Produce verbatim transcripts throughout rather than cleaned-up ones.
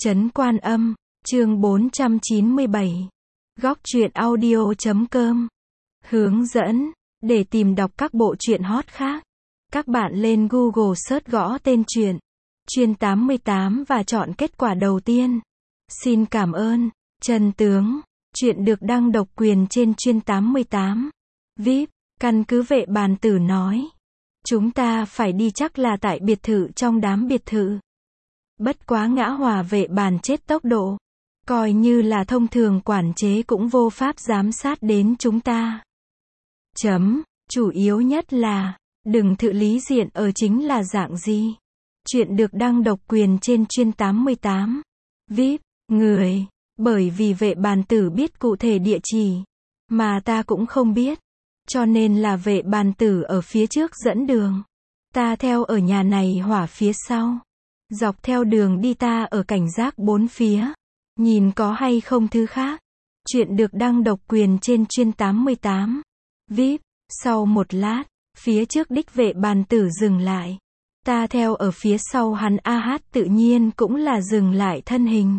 Trấn Quan Âm, chương bốn trăm chín mươi bảy. Góc truyện audio chấm com. Hướng dẫn, để tìm đọc các bộ truyện hot khác, các bạn lên Google search gõ tên truyện Chuyên tám mươi tám và chọn kết quả đầu tiên. Xin cảm ơn. Chân tướng, truyện được đăng độc quyền trên Chuyên tám mươi tám. vê i pê, căn cứ Vệ Bàn Tử nói. Chúng ta phải đi chắc là tại biệt thự trong đám biệt thự. Bất quá Ngã Hòa Vệ Bàn chết tốc độ. Coi như là thông thường quản chế cũng vô pháp giám sát đến chúng ta. Chấm, chủ yếu nhất là, đừng thự lý diện ở chính là dạng gì. Chuyện được đăng độc quyền trên Chuyên tám mươi tám. vê i pê, người, bởi vì Vệ Bàn Tử biết cụ thể địa chỉ, mà ta cũng không biết. Cho nên là Vệ Bàn Tử ở phía trước dẫn đường. Ta theo ở nhà này hỏa phía sau. Dọc theo đường đi ta ở cảnh giác bốn phía. Nhìn có hay không thứ khác. Chuyện được đăng độc quyền trên Chuyên tám mươi tám. vê i pê, sau một lát, phía trước đích Vệ Bàn Tử dừng lại. Ta theo ở phía sau hắn a hát tự nhiên cũng là dừng lại thân hình.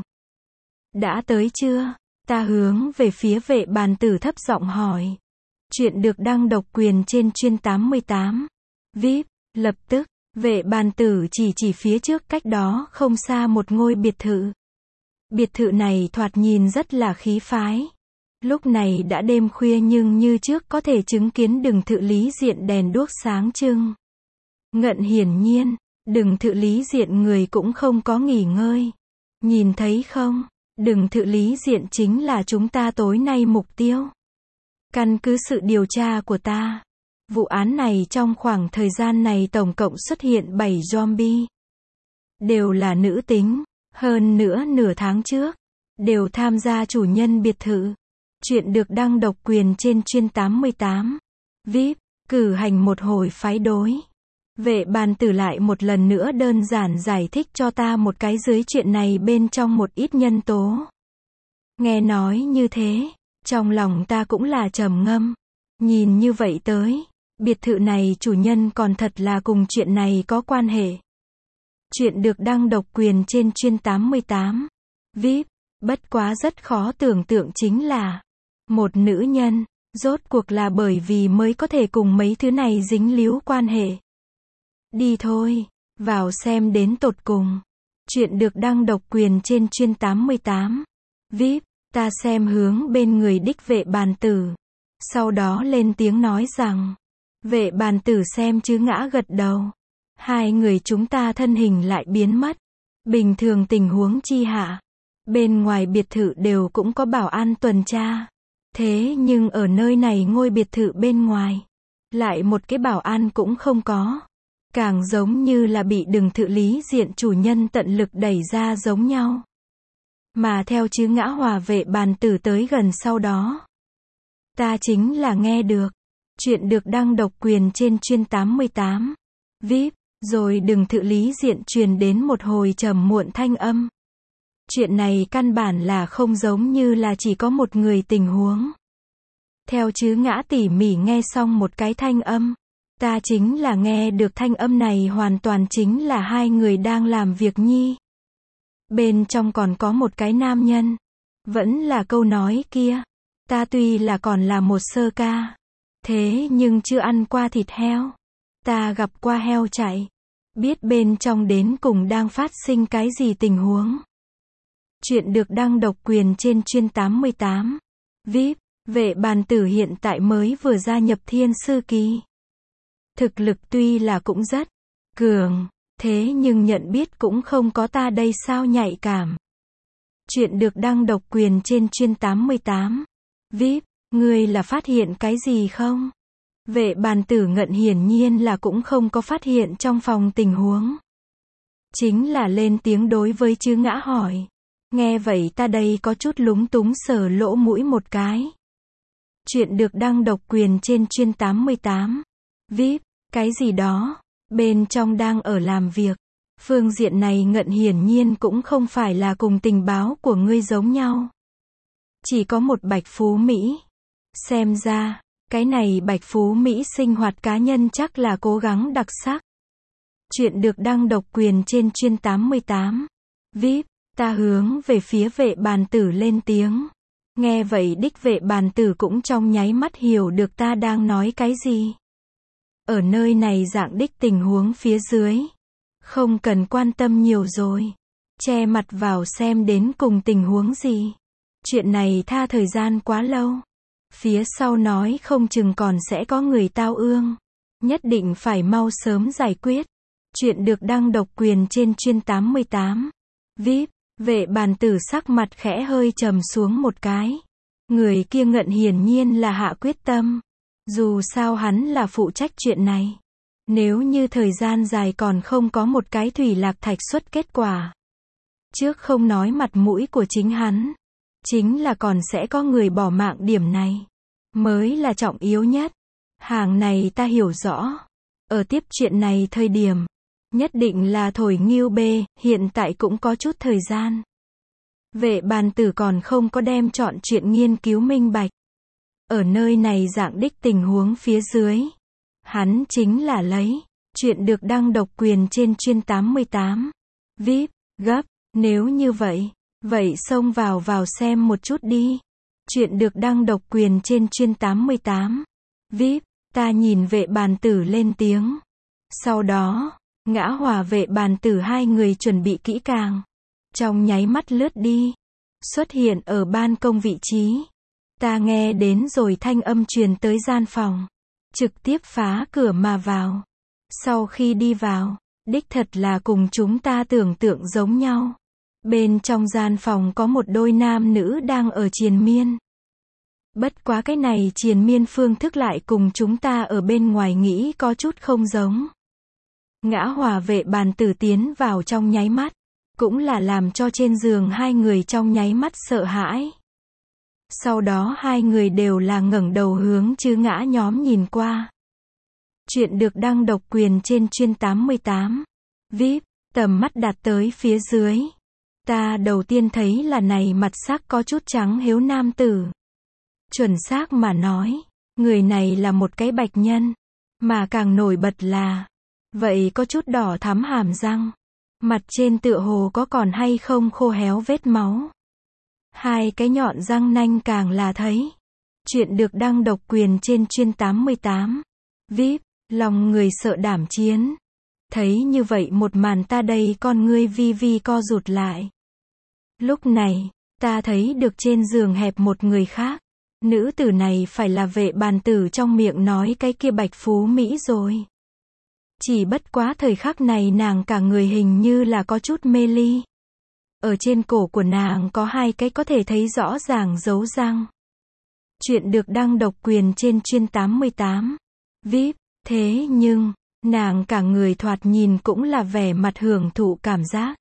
Đã tới chưa? Ta hướng về phía Vệ Bàn Tử thấp giọng hỏi. Chuyện được đăng độc quyền trên Chuyên tám mươi tám. vê i pê, lập tức, Vệ Bàn Tử chỉ chỉ phía trước cách đó không xa một ngôi biệt thự. Biệt thự này thoạt nhìn rất là khí phái. Lúc này đã đêm khuya nhưng như trước có thể chứng kiến đừng thự lý diện đèn đuốc sáng trưng. Ngận hiển nhiên, đừng thự lý diện người cũng không có nghỉ ngơi. Nhìn thấy không? Đừng thự lý diện chính là chúng ta tối nay mục tiêu. Căn cứ sự điều tra của ta, vụ án này trong khoảng thời gian này tổng cộng xuất hiện bảy zombie. Đều là nữ tính, hơn nữa nửa tháng trước, đều tham gia chủ nhân biệt thự. Chuyện được đăng độc quyền trên Chuyên tám mươi tám. vê i pê, cử hành một hồi phái đối. Vệ Bàn Tử lại một lần nữa đơn giản giải thích cho ta một cái dưới chuyện này bên trong một ít nhân tố. Nghe nói như thế, trong lòng ta cũng là trầm ngâm. Nhìn như vậy tới, biệt thự này chủ nhân còn thật là cùng chuyện này có quan hệ. Chuyện được đăng độc quyền trên Chuyên tám mươi tám. vê i pê, bất quá rất khó tưởng tượng chính là, một nữ nhân, rốt cuộc là bởi vì mới có thể cùng mấy thứ này dính líu quan hệ. Đi thôi, vào xem đến tột cùng. Chuyện được đăng độc quyền trên Chuyên tám mươi tám. vê i pê, ta xem hướng bên người đích Vệ Bàn Tử. Sau đó lên tiếng nói rằng, Vệ Bàn Tử xem chứ ngã gật đầu. Hai người chúng ta thân hình lại biến mất. Bình thường tình huống chi hạ, bên ngoài biệt thự đều cũng có bảo an tuần tra. Thế nhưng ở nơi này ngôi biệt thự bên ngoài, lại một cái bảo an cũng không có. Càng giống như là bị đừng thự lý diện chủ nhân tận lực đẩy ra giống nhau. Mà theo chứ Ngã Hòa Vệ Bàn Tử tới gần sau đó, ta chính là nghe được. Chuyện được đăng độc quyền trên Chuyên tám mươi tám. vê i pê, rồi đừng thự lý diện truyền đến một hồi trầm muộn thanh âm. Chuyện này căn bản là không giống như là chỉ có một người tình huống. Theo chứ Ngã tỉ mỉ nghe xong một cái thanh âm, ta chính là nghe được thanh âm này hoàn toàn chính là hai người đang làm việc nhi. Bên trong còn có một cái nam nhân. Vẫn là câu nói kia. Ta tuy là còn là một sơ ca, thế nhưng chưa ăn qua thịt heo. Ta gặp qua heo chạy. Biết bên trong đến cùng đang phát sinh cái gì tình huống. Chuyện được đăng độc quyền trên Chuyên tám mươi tám. vê i pê, Vệ Bàn Tử hiện tại mới vừa gia nhập Thiên Sư Kỳ. Thực lực tuy là cũng rất cường, thế nhưng nhận biết cũng không có ta đây sao nhạy cảm. Chuyện được đăng độc quyền trên Chuyên tám mươi tám. vê i pê, ngươi là phát hiện cái gì không? Vệ Bàn Tử ngận hiển nhiên là cũng không có phát hiện trong phòng tình huống. Chính là lên tiếng đối với chứ Ngã hỏi. Nghe vậy ta đây có chút lúng túng sờ lỗ mũi một cái. Chuyện được đăng độc quyền trên Chuyên tám mươi tám. vê i pê, cái gì đó, bên trong đang ở làm việc. Phương diện này ngận hiển nhiên cũng không phải là cùng tình báo của ngươi giống nhau. Chỉ có một Bạch Phú Mỹ. Xem ra, cái này Bạch Phú Mỹ sinh hoạt cá nhân chắc là cố gắng đặc sắc. Chuyện được đăng độc quyền trên Chuyên tám mươi tám. vê i pê, Ta hướng về phía vệ bàn tử lên tiếng. Nghe vậy đích vệ bàn tử cũng trong nháy mắt hiểu được ta đang nói cái gì. Ở nơi này dạng đích tình huống phía dưới. Không cần quan tâm nhiều rồi. Che mặt vào xem đến cùng tình huống gì. Chuyện này tha thời gian quá lâu. Phía sau nói không chừng còn sẽ có người tao ương. Nhất định phải mau sớm giải quyết. Chuyện được đăng độc quyền trên chuyên tám mươi tám. vê i pê, vệ bàn tử sắc mặt khẽ hơi trầm xuống một cái. Người kia ngận hiển nhiên là hạ quyết tâm. Dù sao hắn là phụ trách chuyện này. Nếu như thời gian dài còn không có một cái thủy lạc thạch xuất kết quả. Trước không nói mặt mũi của chính hắn. Chính là còn sẽ có người bỏ mạng, điểm này mới là trọng yếu nhất. Hàng này ta hiểu rõ. Ở tiếp chuyện này thời điểm. Nhất định là thổi nghiêu bê, hiện tại cũng có chút thời gian. Vệ bàn tử còn không có đem chọn chuyện nghiên cứu minh bạch. Ở nơi này dạng đích tình huống phía dưới. Hắn chính là lấy. Chuyện được đăng độc quyền trên chuyên tám mươi tám. vê i pê, gấp, nếu như vậy. Vậy xông vào vào xem một chút đi. Chuyện được đăng độc quyền trên chuyên tám mươi tám. vê i pê, ta nhìn vệ bàn tử lên tiếng. Sau đó, Ngã Hòa vệ bàn tử hai người chuẩn bị kỹ càng. Trong nháy mắt lướt đi. Xuất hiện ở ban công vị trí. Ta nghe đến rồi thanh âm truyền tới gian phòng. Trực tiếp phá cửa mà vào. Sau khi đi vào, đích thật là cùng chúng ta tưởng tượng giống nhau. Bên trong gian phòng có một đôi nam nữ đang ở triền miên. Bất quá cái này triền miên phương thức lại cùng chúng ta ở bên ngoài nghĩ có chút không giống. Ngã Hòa vệ bàn tử tiến vào trong nháy mắt. Cũng là làm cho trên giường hai người trong nháy mắt sợ hãi. Sau đó hai người đều là ngẩng đầu hướng chư ngã nhóm nhìn qua. Chuyện được đăng độc quyền trên chuyên tám mươi tám. vê i pê, tầm mắt đặt tới phía dưới. Ta đầu tiên thấy là này mặt sắc có chút trắng hiếu nam tử. Chuẩn xác mà nói, người này là một cái bạch nhân. Mà càng nổi bật là, vậy có chút đỏ thắm hàm răng. Mặt trên tựa hồ có còn hay không khô héo vết máu. Hai cái nhọn răng nanh càng là thấy. Chuyện được đăng độc quyền trên chuyên tám mươi tám. vê i pê, lòng người sợ đảm chiến. Thấy như vậy một màn ta đây con ngươi vi vi co rụt lại. Lúc này, ta thấy được trên giường hẹp một người khác. Nữ tử này phải là vệ bàn tử trong miệng nói cái kia bạch phú Mỹ rồi. Chỉ bất quá thời khắc này nàng cả người hình như là có chút mê ly. Ở trên cổ của nàng có hai cái có thể thấy rõ ràng dấu răng. Chuyện được đăng độc quyền trên chuyên tám mươi tám. vê i pê, thế nhưng, nàng cả người thoạt nhìn cũng là vẻ mặt hưởng thụ cảm giác.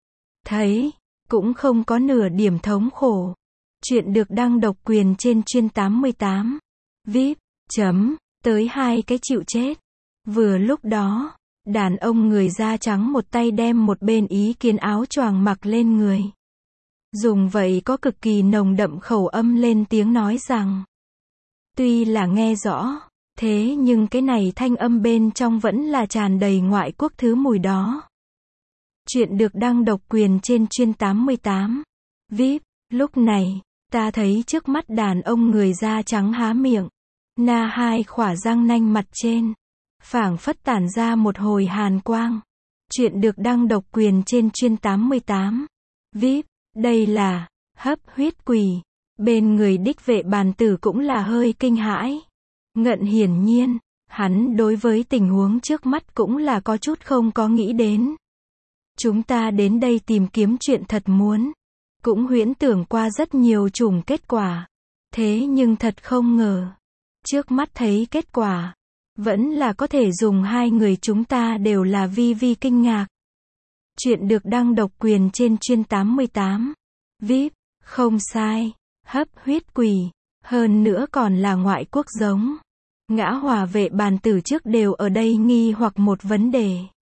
Thấy, cũng không có nửa điểm thống khổ. Chuyện được đăng độc quyền trên chuyên tám mươi tám. vê i pê, chấm, tới hai cái chịu chết. Vừa lúc đó, đàn ông người da trắng một tay đem một bên ý kiến áo choàng mặc lên người. Dùng vậy có cực kỳ nồng đậm khẩu âm lên tiếng nói rằng. Tuy là nghe rõ, thế nhưng cái này thanh âm bên trong vẫn là tràn đầy ngoại quốc thứ mùi đó. Chuyện được đăng độc quyền trên chuyên tám mươi tám. vê i pê, lúc này, ta thấy trước mắt đàn ông người da trắng há miệng. Na hai khỏa răng nanh mặt trên. Phảng phất tản ra một hồi hàn quang. Chuyện được đăng độc quyền trên chuyên tám mươi tám. vê i pê, đây là, hấp huyết quỷ. Bên người đích vệ bàn tử cũng là hơi kinh hãi. Ngận hiển nhiên, hắn đối với tình huống trước mắt cũng là có chút không có nghĩ đến. Chúng ta đến đây tìm kiếm chuyện thật muốn. Cũng huyễn tưởng qua rất nhiều chủng kết quả. Thế nhưng thật không ngờ. Trước mắt thấy kết quả. Vẫn là có thể dùng hai người chúng ta đều là vi vi kinh ngạc. Chuyện được đăng độc quyền trên chuyên tám mươi tám. vê i pê, không sai. Hấp huyết quỷ. Hơn nữa còn là ngoại quốc giống. Ngã Hòa vệ bàn tử trước đều ở đây nghi hoặc một vấn đề.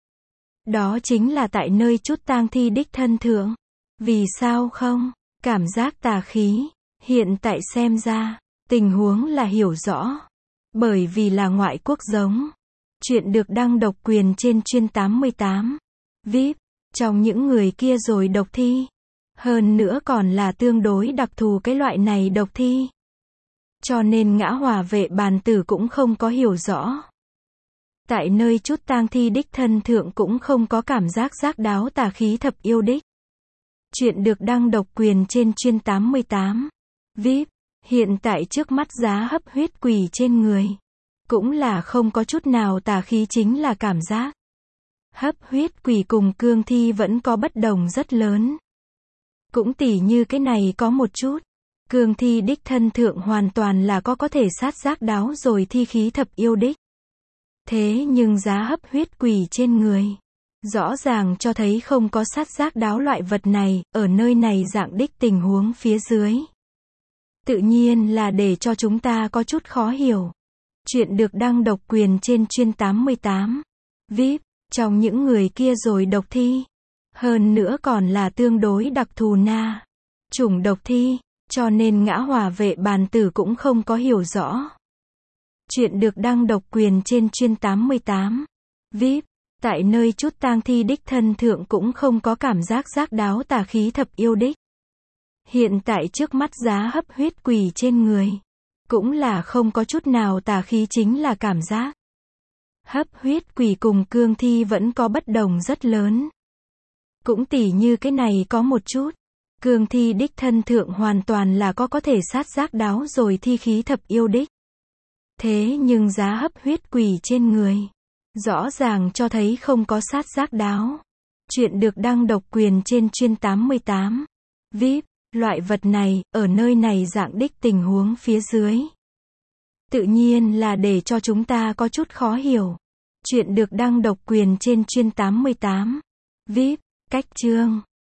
Đó chính là tại nơi chút tang thi đích thân thượng. Vì sao không? Cảm giác tà khí. Hiện tại xem ra, tình huống là hiểu rõ. Bởi vì là ngoại quốc giống. Chuyện được đăng độc quyền trên chuyên tám mươi tám. vê i pê, trong những người kia rồi độc thi. Hơn nữa còn là tương đối đặc thù cái loại này độc thi. Cho nên ngã hỏa vệ bàn tử cũng không có hiểu rõ. Tại nơi chút tang thi đích thân thượng cũng không có cảm giác giác đáo tà khí thập yêu đích. Chuyện được đăng độc quyền trên chuyên tám mươi tám. vê i pê, hiện tại trước mắt giá hấp huyết quỷ trên người. Cũng là không có chút nào tà khí chính là cảm giác. Hấp huyết quỷ cùng cương thi vẫn có bất đồng rất lớn. Cũng tỉ như cái này có một chút. Cương thi đích thân thượng hoàn toàn là có có thể sát giác đáo rồi thi khí thập yêu đích. Thế nhưng giá hấp huyết quỷ trên người. Rõ ràng cho thấy không có sát giác đáo loại vật này, ở nơi này dạng đích tình huống phía dưới. Tự nhiên là để cho chúng ta có chút khó hiểu. Chuyện được đăng độc quyền trên chuyên tám mươi tám. vê i pê, trong những người kia rồi độc thi. Hơn nữa còn là tương đối đặc thù na. Chủng độc thi, cho nên ngã hỏa vệ bàn tử cũng không có hiểu rõ. Chuyện được đăng độc quyền trên chuyên tám mươi tám. vê i pê, tại nơi chút tang thi đích thân thượng cũng không có cảm giác giác đáo tà khí thập yêu đích. Hiện tại trước mắt giá hấp huyết quỷ trên người. Cũng là không có chút nào tà khí chính là cảm giác. Hấp huyết quỷ cùng cương thi vẫn có bất đồng rất lớn. Cũng tỉ như cái này có một chút. Cương thi đích thân thượng hoàn toàn là có có thể sát giác đáo rồi thi khí thập yêu đích. Thế nhưng giá hấp huyết quỷ trên người. Rõ ràng cho thấy không có sát giác đáo. Chuyện được đăng độc quyền trên chuyên tám mươi tám. vê i pê, loại vật này, ở nơi này dạng đích tình huống phía dưới. Tự nhiên là để cho chúng ta có chút khó hiểu. Chuyện được đăng độc quyền trên chuyên tám mươi tám. vê i pê, cách chương.